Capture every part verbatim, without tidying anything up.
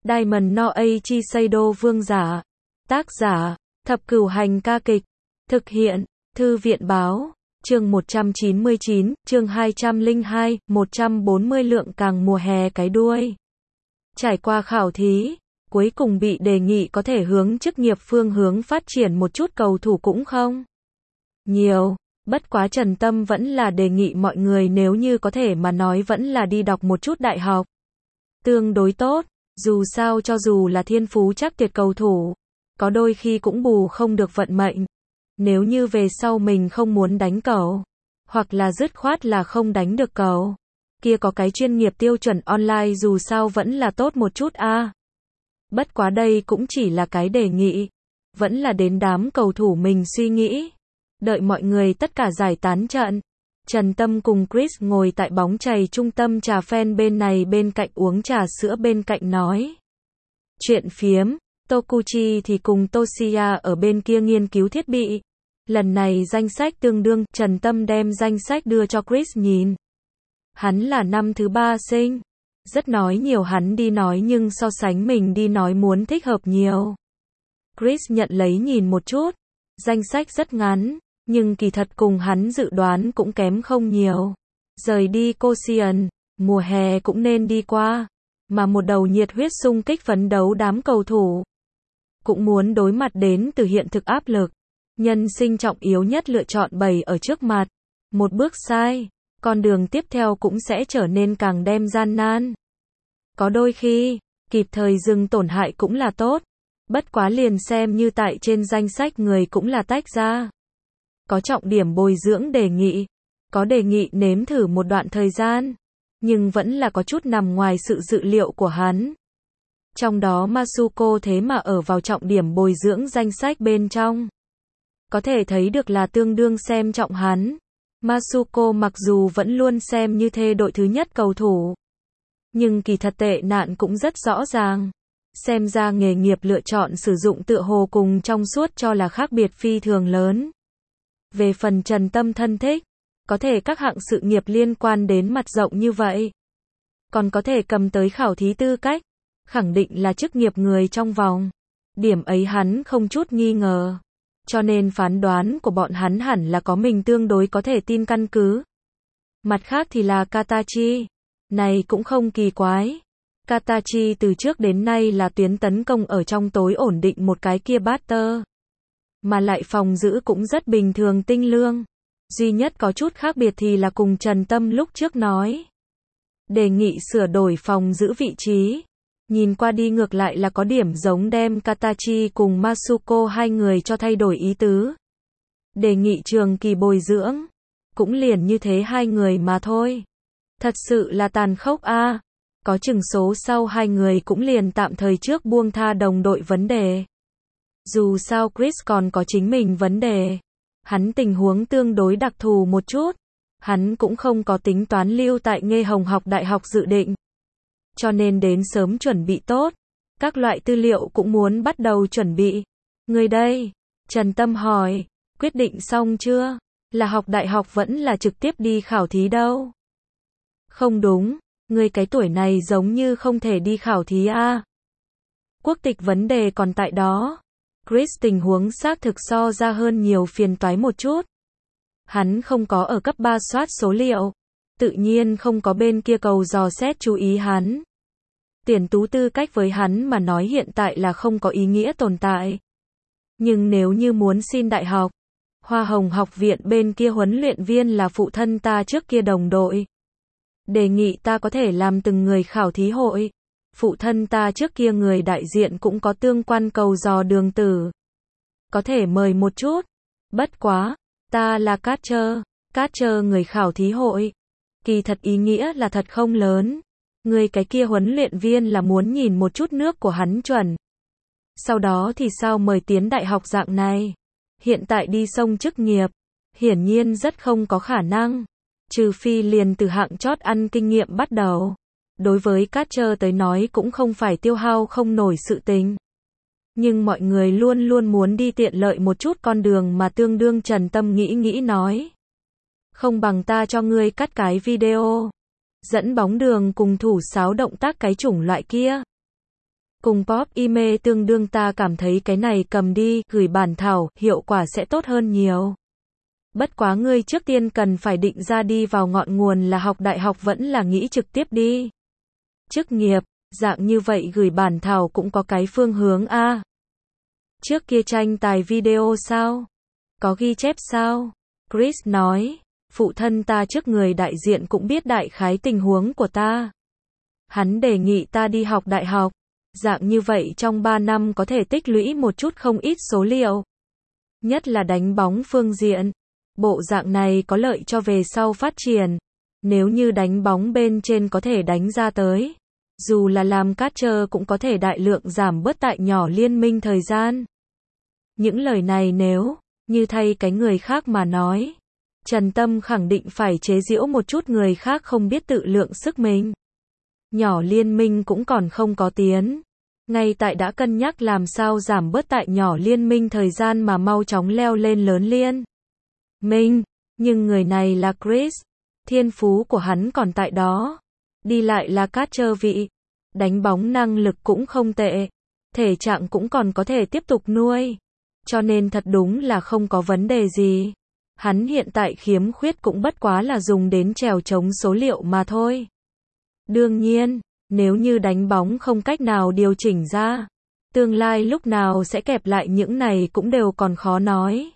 Diamond no Eiichi Seido Vương giả. Tác giả, Thập Cửu Hành ca kịch. Thực hiện, Thư viện báo. Chương một trăm chín mươi chín, chương hai trăm lẻ hai, một trăm bốn mươi lượng càng mùa hè cái đuôi. Trải qua khảo thí, cuối cùng bị đề nghị có thể hướng chức nghiệp phương hướng phát triển một chút cầu thủ cũng không nhiều. Bất quá Trần Tâm vẫn là đề nghị mọi người nếu như có thể mà nói vẫn là đi đọc một chút đại học. Tương đối tốt, dù sao cho dù là thiên phú chắc tuyệt cầu thủ, có đôi khi cũng bù không được vận mệnh. Nếu như về sau mình không muốn đánh cầu, hoặc là dứt khoát là không đánh được cầu, kia có cái chuyên nghiệp tiêu chuẩn online dù sao vẫn là tốt một chút a. À. Bất quá đây cũng chỉ là cái đề nghị, vẫn là đến đám cầu thủ mình suy nghĩ. Đợi mọi người tất cả giải tán trận, Trần Tâm cùng Chris ngồi tại bóng chày trung tâm trà phen bên này bên cạnh uống trà sữa bên cạnh nói chuyện phiếm. Tokuchi thì cùng Toshiya ở bên kia nghiên cứu thiết bị. Lần này danh sách tương đương, Trần Tâm đem danh sách đưa cho Chris nhìn. Hắn là năm thứ ba sinh. Rất nói nhiều hắn đi nói nhưng so sánh mình đi nói muốn thích hợp nhiều. Chris nhận lấy nhìn một chút. Danh sách rất ngắn, nhưng kỳ thật cùng hắn dự đoán cũng kém không nhiều. Rời đi Koshien, mùa hè cũng nên đi qua. Mà một đầu nhiệt huyết xung kích phấn đấu đám cầu thủ. Cũng muốn đối mặt đến từ hiện thực áp lực. Nhân sinh trọng yếu nhất lựa chọn bày ở trước mặt. Một bước sai, con đường tiếp theo cũng sẽ trở nên càng đem gian nan. Có đôi khi, kịp thời dừng tổn hại cũng là tốt. Bất quá liền xem như tại trên danh sách người cũng là tách ra. Có trọng điểm bồi dưỡng đề nghị. Có đề nghị nếm thử một đoạn thời gian. Nhưng vẫn là có chút nằm ngoài sự dự liệu của hắn. Trong đó Masuko thế mà ở vào trọng điểm bồi dưỡng danh sách bên trong. Có thể thấy được là tương đương xem trọng hắn. Masuko mặc dù vẫn luôn xem như thê đội thứ nhất cầu thủ. Nhưng kỳ thật tệ nạn cũng rất rõ ràng. Xem ra nghề nghiệp lựa chọn sử dụng tựa hồ cùng trong suốt cho là khác biệt phi thường lớn. Về phần Trần Tâm thân thích, có thể các hạng sự nghiệp liên quan đến mặt rộng như vậy. Còn có thể cầm tới khảo thí tư cách. Khẳng định là chức nghiệp người trong vòng. Điểm ấy hắn không chút nghi ngờ. Cho nên phán đoán của bọn hắn hẳn là có mình tương đối có thể tin căn cứ. Mặt khác thì là Katachi. Này cũng không kỳ quái. Katachi từ trước đến nay là tuyến tấn công ở trong tối ổn định một cái kia batter. Mà lại phòng giữ cũng rất bình thường tinh lương. Duy nhất có chút khác biệt thì là cùng Trần Tâm lúc trước nói. Đề nghị sửa đổi phòng giữ vị trí. Nhìn qua đi ngược lại là có điểm giống đem Katachi cùng Masuko hai người cho thay đổi ý tứ. Đề nghị trường kỳ bồi dưỡng. Cũng liền như thế hai người mà thôi. Thật sự là tàn khốc a. À. Có chừng số sau hai người cũng liền tạm thời trước buông tha đồng đội vấn đề. Dù sao Chris còn có chính mình vấn đề. Hắn tình huống tương đối đặc thù một chút. Hắn cũng không có tính toán lưu tại Nghê Hồng học đại học dự định. Cho nên đến sớm chuẩn bị tốt. Các loại tư liệu cũng muốn bắt đầu chuẩn bị. Người đây? Trần Tâm hỏi. Quyết định xong chưa? Là học đại học vẫn là trực tiếp đi khảo thí đâu? Không đúng. Người cái tuổi này giống như không thể đi khảo thí a. À. Quốc tịch vấn đề còn tại đó. Chris tình huống xác thực so ra hơn nhiều phiền toái một chút. Hắn không có ở cấp ba soát số liệu. Tự nhiên không có bên kia cầu dò xét chú ý hắn. Tuyển tú tư cách với hắn mà nói hiện tại là không có ý nghĩa tồn tại. Nhưng nếu như muốn xin đại học, Hoa Hồng học viện bên kia huấn luyện viên là phụ thân ta trước kia đồng đội. Đề nghị ta có thể làm từng người khảo thí hội. Phụ thân ta trước kia người đại diện cũng có tương quan cầu dò đường tử. Có thể mời một chút. Bất quá, ta là catcher. Catcher người khảo thí hội. Kỳ thật ý nghĩa là thật không lớn. Người cái kia huấn luyện viên là muốn nhìn một chút nước của hắn chuẩn. Sau đó thì sao mời tiến đại học dạng này. Hiện tại đi sông chức nghiệp. Hiển nhiên rất không có khả năng. Trừ phi liền từ hạng chót ăn kinh nghiệm bắt đầu. Đối với catcher tới nói cũng không phải tiêu hao không nổi sự tình. Nhưng mọi người luôn luôn muốn đi tiện lợi một chút con đường mà tương đương Trần Tâm nghĩ nghĩ nói. Không bằng ta cho ngươi cắt cái video. Dẫn bóng đường cùng thủ sáo động tác cái chủng loại kia. Cùng pop email tương đương, ta cảm thấy cái này cầm đi, gửi bản thảo, hiệu quả sẽ tốt hơn nhiều. Bất quá ngươi trước tiên cần phải định ra đi vào ngọn nguồn là học đại học vẫn là nghĩ trực tiếp đi. Chức nghiệp, dạng như vậy gửi bản thảo cũng có cái phương hướng a. Trước kia tranh tài video sao? Có ghi chép sao? Chris nói, phụ thân ta trước người đại diện cũng biết đại khái tình huống của ta. Hắn đề nghị ta đi học đại học. Dạng như vậy trong ba năm có thể tích lũy một chút không ít số liệu. Nhất là đánh bóng phương diện. Bộ dạng này có lợi cho về sau phát triển. Nếu như đánh bóng bên trên có thể đánh ra tới. Dù là làm catcher cũng có thể đại lượng giảm bớt tại nhỏ liên minh thời gian. Những lời này nếu như thay cái người khác mà nói, Trần Tâm khẳng định phải chế giễu một chút người khác không biết tự lượng sức mình. Nhỏ liên minh cũng còn không có tiến. Ngay tại đã cân nhắc làm sao giảm bớt tại nhỏ liên minh thời gian mà mau chóng leo lên lớn liên minh. Nhưng người này là Chris. Thiên phú của hắn còn tại đó. Đi lại là catcher vị. Đánh bóng năng lực cũng không tệ. Thể trạng cũng còn có thể tiếp tục nuôi. Cho nên thật đúng là không có vấn đề gì. Hắn hiện tại khiếm khuyết cũng bất quá là dùng đến trèo chống số liệu mà thôi. Đương nhiên, nếu như đánh bóng không cách nào điều chỉnh ra, tương lai lúc nào sẽ kẹp lại những này cũng đều còn khó nói.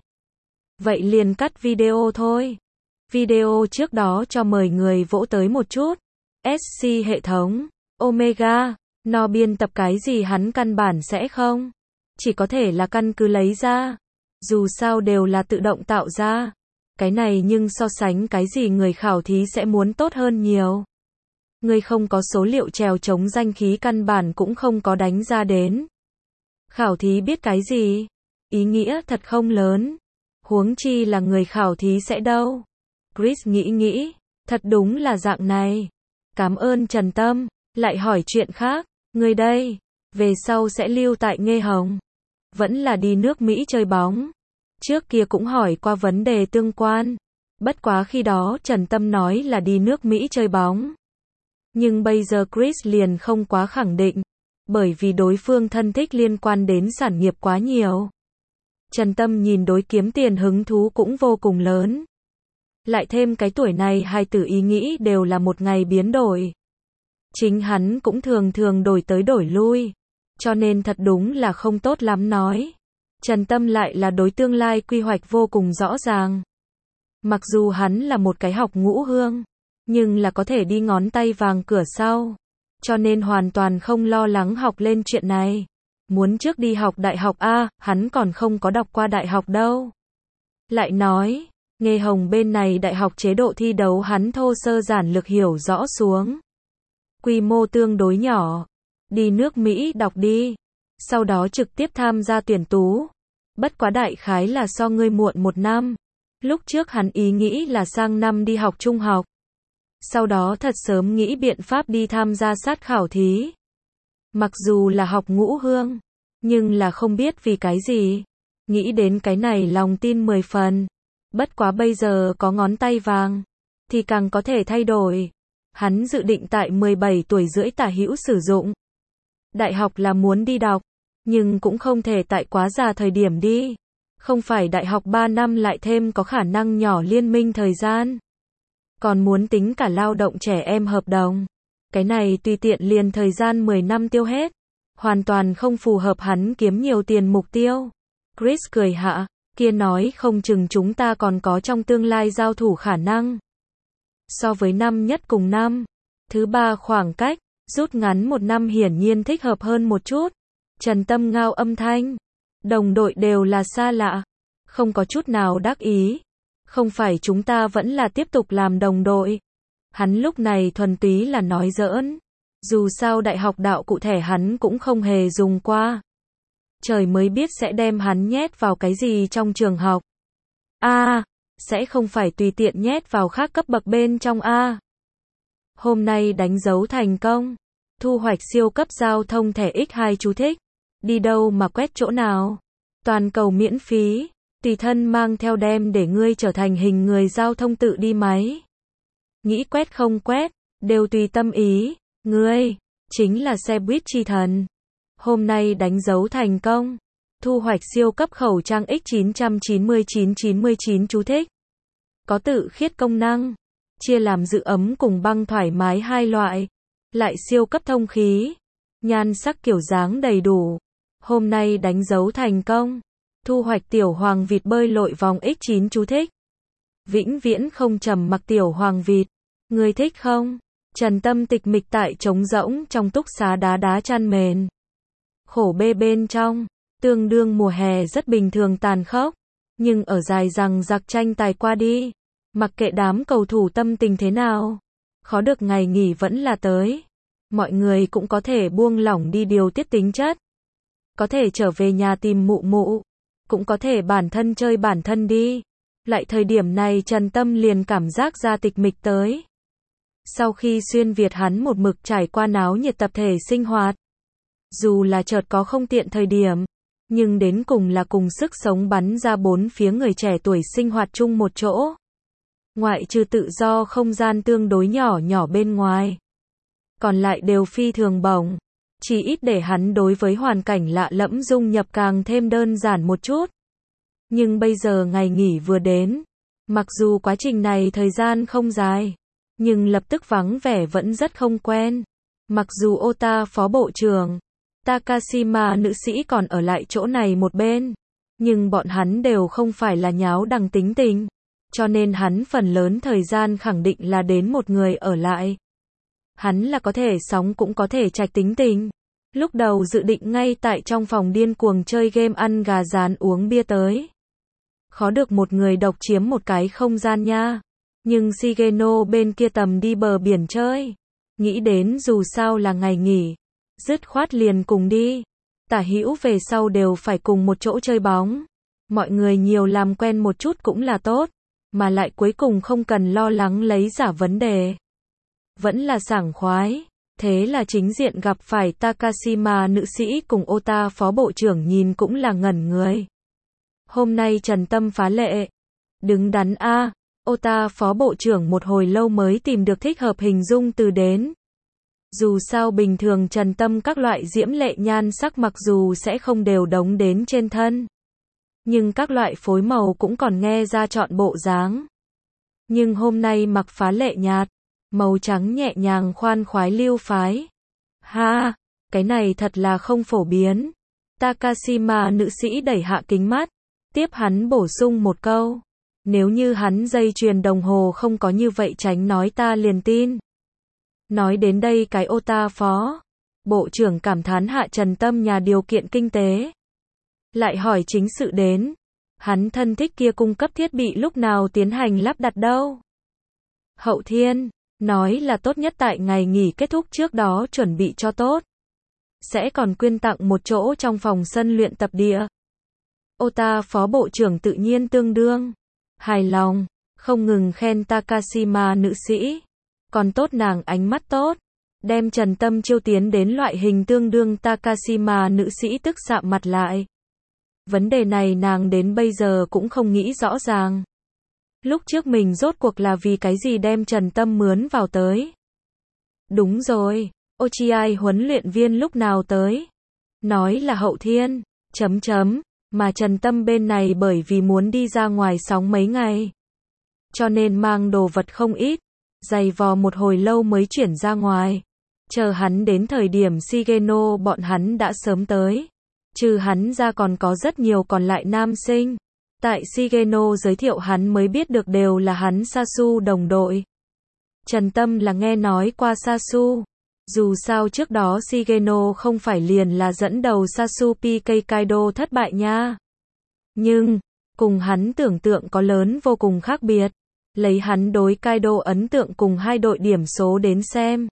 Vậy liền cắt video thôi. Video trước đó cho mời người vỗ tới một chút. ét xê hệ thống, Omega, nó biên tập cái gì hắn căn bản sẽ không. Chỉ có thể là căn cứ lấy ra. Dù sao đều là tự động tạo ra. Cái này nhưng so sánh cái gì người khảo thí sẽ muốn tốt hơn nhiều. Người không có số liệu trèo chống danh khí căn bản cũng không có đánh ra đến. Khảo thí biết cái gì? Ý nghĩa thật không lớn. Huống chi là người khảo thí sẽ đâu. Chris nghĩ nghĩ, thật đúng là dạng này. Cảm ơn Trần Tâm, lại hỏi chuyện khác. Người đây, về sau sẽ lưu tại Nghê Hồng. Vẫn là đi nước Mỹ chơi bóng. Trước kia cũng hỏi qua vấn đề tương quan. Bất quá khi đó Trần Tâm nói là đi nước Mỹ chơi bóng. Nhưng bây giờ Chris liền không quá khẳng định. Bởi vì đối phương thân thích liên quan đến sản nghiệp quá nhiều. Trần Tâm nhìn đối kiếm tiền hứng thú cũng vô cùng lớn. Lại thêm cái tuổi này hai tử ý nghĩ đều là một ngày biến đổi. Chính hắn cũng thường thường đổi tới đổi lui. Cho nên thật đúng là không tốt lắm nói. Trần Tâm lại là đối tương lai quy hoạch vô cùng rõ ràng. Mặc dù hắn là một cái học ngũ hương, nhưng là có thể đi ngón tay vàng cửa sau. Cho nên hoàn toàn không lo lắng học lên chuyện này. Muốn trước đi học đại học A, hắn còn không có đọc qua đại học đâu. Lại nói, Nghê Hồng bên này đại học chế độ thi đấu hắn thô sơ giản lược hiểu rõ xuống. Quy mô tương đối nhỏ. Đi nước Mỹ đọc đi. Sau đó trực tiếp tham gia tuyển tú. Bất quá đại khái là so ngươi muộn một năm. Lúc trước hắn ý nghĩ là sang năm đi học trung học. Sau đó thật sớm nghĩ biện pháp đi tham gia sát khảo thí. Mặc dù là học ngũ hương, nhưng là không biết vì cái gì. Nghĩ đến cái này lòng tin mười phần. Bất quá bây giờ có ngón tay vàng, thì càng có thể thay đổi. Hắn dự định tại mười bảy tuổi rưỡi tả hữu sử dụng. Đại học là muốn đi đọc, nhưng cũng không thể tại quá già thời điểm đi. Không phải đại học ba năm lại thêm có khả năng nhỏ liên minh thời gian. Còn muốn tính cả lao động trẻ em hợp đồng. Cái này tùy tiện liền thời gian mười năm tiêu hết. Hoàn toàn không phù hợp hắn kiếm nhiều tiền mục tiêu. Chris cười hạ, kia nói không chừng chúng ta còn có trong tương lai giao thủ khả năng. So với năm nhất cùng năm thứ ba khoảng cách, rút ngắn một năm hiển nhiên thích hợp hơn một chút. Trần Tâm ngao âm thanh. Đồng đội đều là xa lạ. Không có chút nào đắc ý. Không phải chúng ta vẫn là tiếp tục làm đồng đội. Hắn lúc này thuần túy là nói giỡn. Dù sao đại học đạo cụ thể hắn cũng không hề dùng qua. Trời mới biết sẽ đem hắn nhét vào cái gì trong trường học. A, sẽ không phải tùy tiện nhét vào khác cấp bậc bên trong A. Hôm nay đánh dấu thành công. Thu hoạch siêu cấp giao thông thẻ nhân hai chú thích. Đi đâu mà quét chỗ nào. Toàn cầu miễn phí. Tùy thân mang theo đem để ngươi trở thành hình người giao thông tự đi máy. Nghĩ quét không quét, đều tùy tâm ý. Ngươi, chính là xe buýt chi thần. Hôm nay đánh dấu thành công. Thu hoạch siêu cấp khẩu trang X chín chín chín chín chín chú thích. Có tự khiết công năng. Chia làm giữ ấm cùng băng thoải mái hai loại. Lại siêu cấp thông khí. Nhan sắc kiểu dáng đầy đủ. Hôm nay đánh dấu thành công. Thu hoạch tiểu hoàng vịt bơi lội vòng X chín chú thích. Vĩnh viễn không trầm mặc tiểu hoàng vịt. Người thích không? Trần Tâm tịch mịch tại trống rỗng trong túc xá đá đá chăn mền. Khổ bê bên trong. Tương đương mùa hè rất bình thường tàn khốc. Nhưng ở dài rằng giặc tranh tài qua đi. Mặc kệ đám cầu thủ tâm tình thế nào. Khó được ngày nghỉ vẫn là tới. Mọi người cũng có thể buông lỏng đi điều tiết tính chất. Có thể trở về nhà tìm mụ mụ. Cũng có thể bản thân chơi bản thân đi. Lại thời điểm này Trần Tâm liền cảm giác ra tịch mịch tới. Sau khi xuyên Việt hắn một mực trải qua náo nhiệt tập thể sinh hoạt. Dù là chợt có không tiện thời điểm. Nhưng đến cùng là cùng sức sống bắn ra bốn phía người trẻ tuổi sinh hoạt chung một chỗ. Ngoại trừ tự do không gian tương đối nhỏ nhỏ bên ngoài. Còn lại đều phi thường bổng. Chỉ ít để hắn đối với hoàn cảnh lạ lẫm dung nhập càng thêm đơn giản một chút. Nhưng bây giờ ngày nghỉ vừa đến. Mặc dù quá trình này thời gian không dài. Nhưng lập tức vắng vẻ vẫn rất không quen. Mặc dù Ota phó bộ trưởng Takashima nữ sĩ còn ở lại chỗ này một bên. Nhưng bọn hắn đều không phải là nháo đằng tính tình. Cho nên hắn phần lớn thời gian khẳng định là đến một người ở lại. Hắn là có thể sóng cũng có thể trạch tính tình. Lúc đầu dự định ngay tại trong phòng điên cuồng chơi game ăn gà rán uống bia tới. Khó được một người độc chiếm một cái không gian nha. Nhưng Shigeno bên kia tầm đi bờ biển chơi. Nghĩ đến dù sao là ngày nghỉ. Dứt khoát liền cùng đi. Tả hữu về sau đều phải cùng một chỗ chơi bóng. Mọi người nhiều làm quen một chút cũng là tốt. Mà lại cuối cùng không cần lo lắng lấy giả vấn đề. Vẫn là sảng khoái. Thế là chính diện gặp phải Takashima nữ sĩ cùng Ota phó bộ trưởng nhìn cũng là ngẩn người. Hôm nay Trần Tâm phá lệ. Đứng đắn a. Ota phó bộ trưởng một hồi lâu mới tìm được thích hợp hình dung từ đến. Dù sao bình thường Trần Tâm các loại diễm lệ nhan sắc mặc dù sẽ không đều đống đến trên thân. Nhưng các loại phối màu cũng còn nghe ra chọn bộ dáng. Nhưng hôm nay mặc phá lệ nhạt. Màu trắng nhẹ nhàng khoan khoái lưu phái. Ha, cái này thật là không phổ biến. Takashima nữ sĩ đẩy hạ kính mắt. Tiếp hắn bổ sung một câu. Nếu như hắn dây chuyền đồng hồ không có như vậy tránh nói ta liền tin. Nói đến đây cái Ota phó. Bộ trưởng cảm thán hạ Trần Tâm nhà điều kiện kinh tế. Lại hỏi chính sự đến. Hắn thân thích kia cung cấp thiết bị lúc nào tiến hành lắp đặt đâu. Hậu thiên. Nói là tốt nhất tại ngày nghỉ kết thúc trước đó chuẩn bị cho tốt. Sẽ còn quyên tặng một chỗ trong phòng sân luyện tập địa. Ota phó bộ trưởng tự nhiên tương đương. Hài lòng. Không ngừng khen Takashima nữ sĩ. Còn tốt nàng ánh mắt tốt. Đem Trần Tâm chiêu tiến đến loại hình tương đương Takashima nữ sĩ tức sạm mặt lại. Vấn đề này nàng đến bây giờ cũng không nghĩ rõ ràng. Lúc trước mình rốt cuộc là vì cái gì đem Trần Tâm mướn vào tới. Đúng rồi, Ochiai huấn luyện viên lúc nào tới. Nói là hậu thiên, chấm chấm, mà Trần Tâm bên này bởi vì muốn đi ra ngoài sóng mấy ngày. Cho nên mang đồ vật không ít, giày vò một hồi lâu mới chuyển ra ngoài. Chờ hắn đến thời điểm Shigeno bọn hắn đã sớm tới. Trừ hắn ra còn có rất nhiều còn lại nam sinh. Tại Shigeno giới thiệu hắn mới biết được đều là hắn Sasu đồng đội. Trần Tâm là nghe nói qua Sasu. Dù sao trước đó Shigeno không phải liền là dẫn đầu Sasu pê ca Kaido thất bại nha. Nhưng, cùng hắn tưởng tượng có lớn vô cùng khác biệt. Lấy hắn đối Kaido ấn tượng cùng hai đội điểm số đến xem.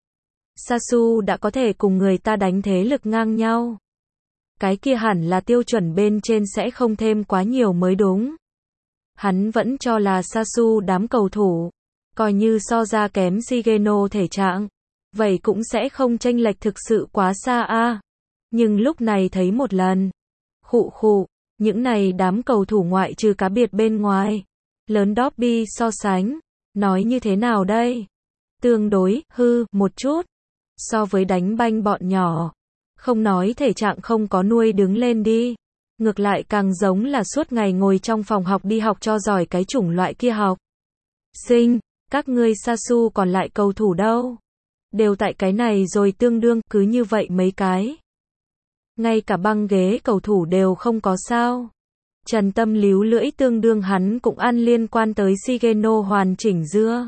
Sasu đã có thể cùng người ta đánh thế lực ngang nhau. Cái kia hẳn là tiêu chuẩn bên trên sẽ không thêm quá nhiều mới đúng. Hắn vẫn cho là Sasu đám cầu thủ. Coi như so ra kém Shigeno thể trạng. Vậy cũng sẽ không chênh lệch thực sự quá xa a. Nhưng lúc này thấy một lần. Khụ khụ, những này đám cầu thủ ngoại trừ cá biệt bên ngoài. Lớn Dobby so sánh. Nói như thế nào đây? Tương đối, hư, một chút. So với đánh banh bọn nhỏ. Không nói thể trạng không có nuôi đứng lên đi. Ngược lại càng giống là suốt ngày ngồi trong phòng học đi học cho giỏi cái chủng loại kia học. Sinh, các ngươi Sasu còn lại cầu thủ đâu? Đều tại cái này rồi tương đương, cứ như vậy mấy cái. Ngay cả băng ghế cầu thủ đều không có sao. Trần Tâm líu lưỡi tương đương hắn cũng ăn liên quan tới Shigeno hoàn chỉnh dưa.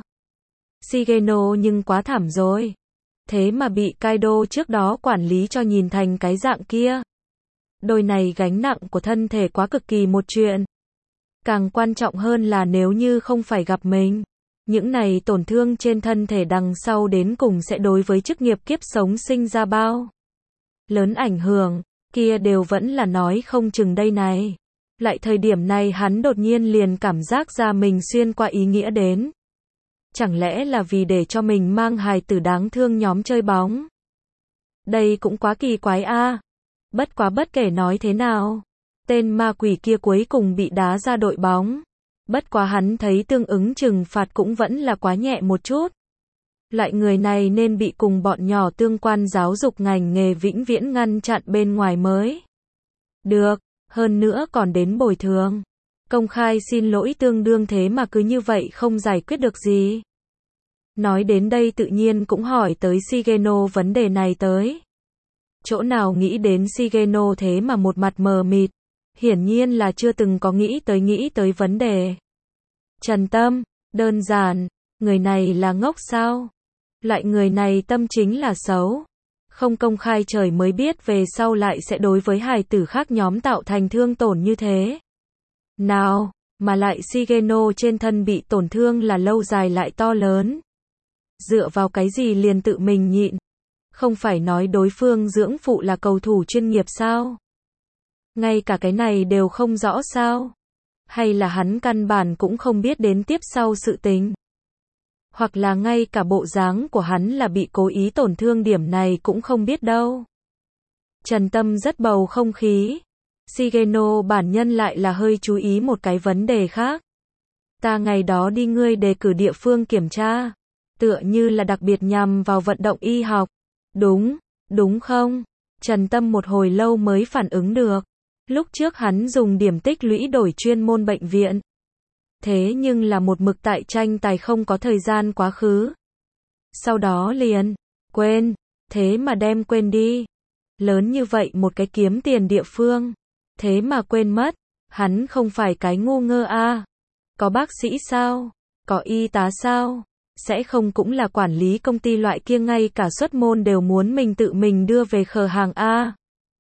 Shigeno nhưng quá thảm rồi. Thế mà bị Kaido trước đó quản lý cho nhìn thành cái dạng kia. Đôi này gánh nặng của thân thể quá cực kỳ một chuyện. Càng quan trọng hơn là nếu như không phải gặp mình, những này tổn thương trên thân thể đằng sau đến cùng sẽ đối với chức nghiệp kiếp sống sinh ra bao lớn ảnh hưởng, kia đều vẫn là nói không chừng đây này. Lại thời điểm này hắn đột nhiên liền cảm giác ra mình xuyên qua ý nghĩa đến. Chẳng lẽ là vì để cho mình mang hài tử đáng thương nhóm chơi bóng? Đây cũng quá kỳ quái a. Bất quá bất kể nói thế nào, tên ma quỷ kia cuối cùng bị đá ra đội bóng. Bất quá hắn thấy tương ứng trừng phạt cũng vẫn là quá nhẹ một chút. Loại người này nên bị cùng bọn nhỏ tương quan giáo dục ngành nghề vĩnh viễn ngăn chặn bên ngoài mới được, hơn nữa còn đến bồi thường. Công khai xin lỗi tương đương thế mà cứ như vậy không giải quyết được gì. Nói đến đây tự nhiên cũng hỏi tới Shigeno vấn đề này tới. Chỗ nào nghĩ đến Shigeno thế mà một mặt mờ mịt. Hiển nhiên là chưa từng có nghĩ tới nghĩ tới vấn đề. Trần Tâm, đơn giản, người này là ngốc sao? Loại người này tâm chính là xấu. Không công khai trời mới biết về sau lại sẽ đối với hài tử khác nhóm tạo thành thương tổn như thế. Nào, mà lại Shigeno trên thân bị tổn thương là lâu dài lại to lớn. Dựa vào cái gì liền tự mình nhịn? Không phải nói đối phương dưỡng phụ là cầu thủ chuyên nghiệp sao? Ngay cả cái này đều không rõ sao? Hay là hắn căn bản cũng không biết đến tiếp sau sự tình? Hoặc là ngay cả bộ dáng của hắn là bị cố ý tổn thương điểm này cũng không biết đâu. Trần Tâm rất bầu không khí. Shigeno bản nhân lại là hơi chú ý một cái vấn đề khác. Ta ngày đó đi ngươi đề cử địa phương kiểm tra. Tựa như là đặc biệt nhằm vào vận động y học. Đúng, đúng không? Trần Tâm một hồi lâu mới phản ứng được. Lúc trước hắn dùng điểm tích lũy đổi chuyên môn bệnh viện. Thế nhưng là một mực tại tranh tài không có thời gian quá khứ. Sau đó liền, quên, thế mà đem quên đi. Lớn như vậy một cái kiếm tiền địa phương. Thế mà quên mất, hắn không phải cái ngu ngơ a. À. Có bác sĩ sao? Có y tá sao? Sẽ không cũng là quản lý công ty loại kia ngay cả xuất môn đều muốn mình tự mình đưa về khờ hàng a. À.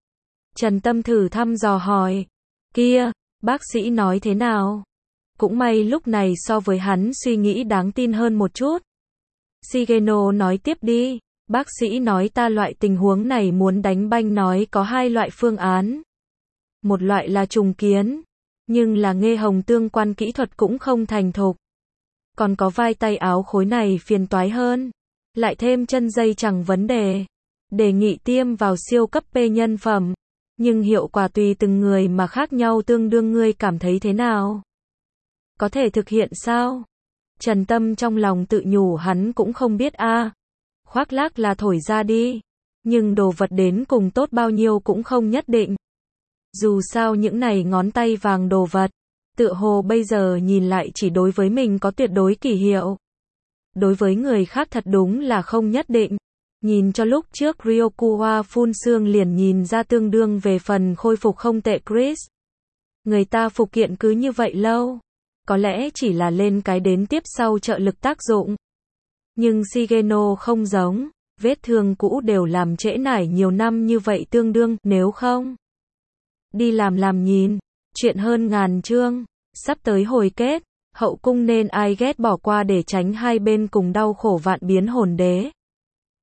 Trần Tâm thử thăm dò hỏi. Kia, bác sĩ nói thế nào? Cũng may lúc này so với hắn suy nghĩ đáng tin hơn một chút. Shigeno nói tiếp đi. Bác sĩ nói ta loại tình huống này muốn đánh banh nói có hai loại phương án. Một loại là trùng kiến. Nhưng là nghe hồng tương quan kỹ thuật cũng không thành thục. Còn có vai tay áo khối này phiền toái hơn. Lại thêm chân dây chẳng vấn đề. Đề nghị tiêm vào siêu cấp P nhân phẩm. Nhưng hiệu quả tùy từng người mà khác nhau tương đương ngươi cảm thấy thế nào? Có thể thực hiện sao? Trần Tâm trong lòng tự nhủ hắn cũng không biết a. À. Khoác lác là thổi ra đi. Nhưng đồ vật đến cùng tốt bao nhiêu cũng không nhất định. Dù sao những này ngón tay vàng đồ vật. Tựa hồ bây giờ nhìn lại chỉ đối với mình có tuyệt đối kỳ hiệu. Đối với người khác thật đúng là không nhất định. Nhìn cho lúc trước Ryokuwa phun xương liền nhìn ra tương đương về phần khôi phục không tệ Chris. Người ta phục kiện cứ như vậy lâu. Có lẽ chỉ là lên cái đến tiếp sau trợ lực tác dụng. Nhưng Shigeno không giống. Vết thương cũ đều làm trễ nải nhiều năm như vậy tương đương, nếu không. Đi làm làm nhìn. Chuyện hơn ngàn chương. Sắp tới hồi kết. Hậu cung nên ai ghét bỏ qua để tránh hai bên cùng đau khổ vạn biến hồn đế.